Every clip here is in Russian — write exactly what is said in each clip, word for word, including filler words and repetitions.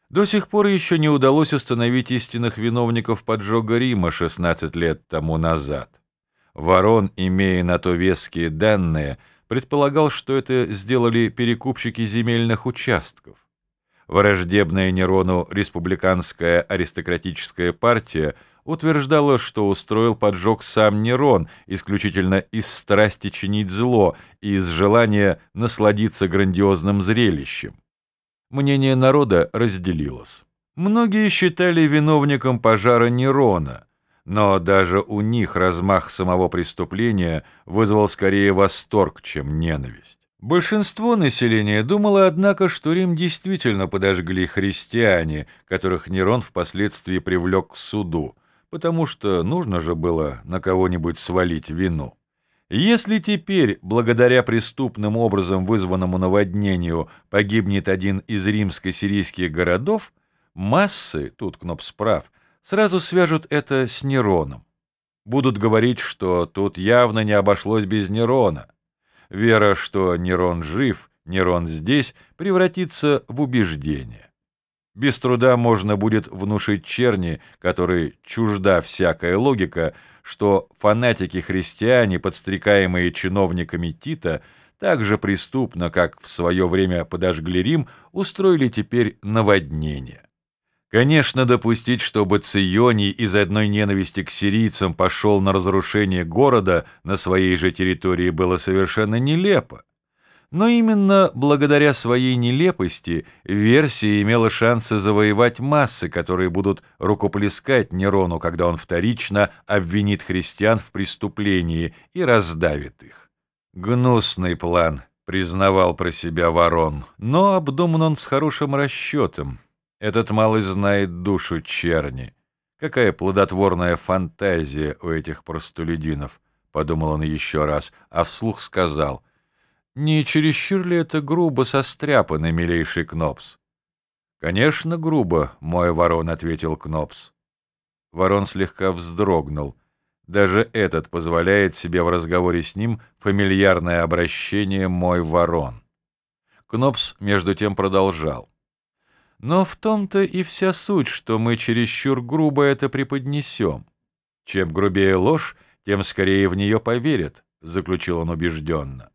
До сих пор еще не удалось установить истинных виновников поджога Рима шестнадцать лет тому назад. Варон, имея на то веские данные, предполагал, что это сделали перекупщики земельных участков. Враждебная Нерону республиканская аристократическая партия утверждала, что устроил поджог сам Нерон исключительно из страсти чинить зло и из желания насладиться грандиозным зрелищем. Мнение народа разделилось. Многие считали виновником пожара Нерона, но даже у них размах самого преступления вызвал скорее восторг, чем ненависть. Большинство населения думало, однако, что Рим действительно подожгли христиане, которых Нерон впоследствии привлек к суду, потому что нужно же было на кого-нибудь свалить вину. Если теперь, благодаря преступным образом вызванному наводнению, погибнет один из римско-сирийских городов, массы, тут Кнопс прав, сразу свяжут это с Нероном. Будут говорить, что тут явно не обошлось без Нерона. Вера, что Нерон жив, Нерон здесь, превратится в убеждение. Без труда можно будет внушить черни, которой чужда всякая логика, что фанатики-христиане, подстрекаемые чиновниками Тита, так же преступно, как в свое время подожгли Рим, устроили теперь наводнение. Конечно, допустить, чтобы Ционий из одной ненависти к сирийцам пошел на разрушение города на своей же территории, было совершенно нелепо. Но именно благодаря своей нелепости версия имела шансы завоевать массы, которые будут рукоплескать Нерону, когда он вторично обвинит христиан в преступлении и раздавит их. Гнусный план, признавал про себя Варон, но обдуман он с хорошим расчетом. Этот малый знает душу черни. Какая плодотворная фантазия у этих простолюдинов, подумал он еще раз, а вслух сказал: «Не чересчур ли это грубо состряпано, милейший Кнопс?» «Конечно, грубо, мой Ворон», — ответил Кнопс. Ворон слегка вздрогнул. Даже этот позволяет себе в разговоре с ним фамильярное обращение «мой Ворон». Кнопс между тем продолжал: «Но в том-то и вся суть, что мы чересчур грубо это преподнесем. Чем грубее ложь, тем скорее в нее поверят», — заключил он убежденно.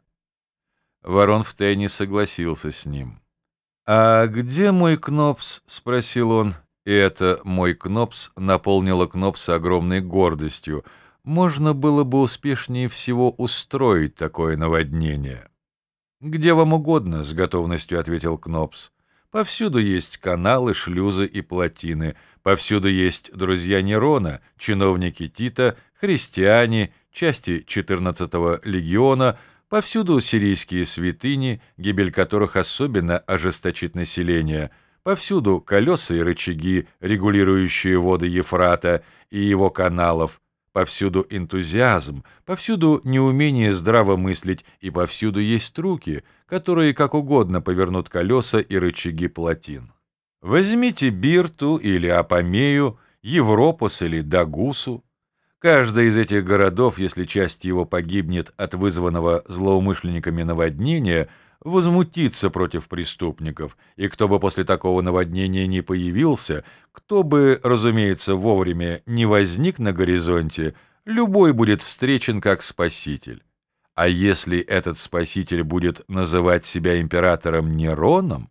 Ворон втайне согласился с ним. «А где мой Кнопс?» — спросил он. И это «мой Кнопс» наполнило Кнопса огромной гордостью. Можно было бы успешнее всего устроить такое наводнение. «Где вам угодно», — с готовностью ответил Кнопс. «Повсюду есть каналы, шлюзы и плотины. Повсюду есть друзья Нерона, чиновники Тита, христиане, части четырнадцатого легиона. Повсюду сирийские святыни, гибель которых особенно ожесточит население. Повсюду колеса и рычаги, регулирующие воды Ефрата и его каналов. Повсюду энтузиазм, повсюду неумение здраво мыслить, и повсюду есть руки, которые как угодно повернут колеса и рычаги плотин. Возьмите Бирту или Апамею, Европос или Дагусу. Каждый из этих городов, если часть его погибнет от вызванного злоумышленниками наводнения, возмутится против преступников, и кто бы после такого наводнения не появился, кто бы, разумеется, вовремя не возник на горизонте, любой будет встречен как спаситель. А если этот спаситель будет называть себя императором Нероном?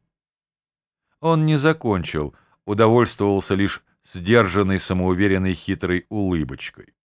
Он не закончил, удовольствовался лишь сдержанной, самоуверенной, хитрой улыбочкой.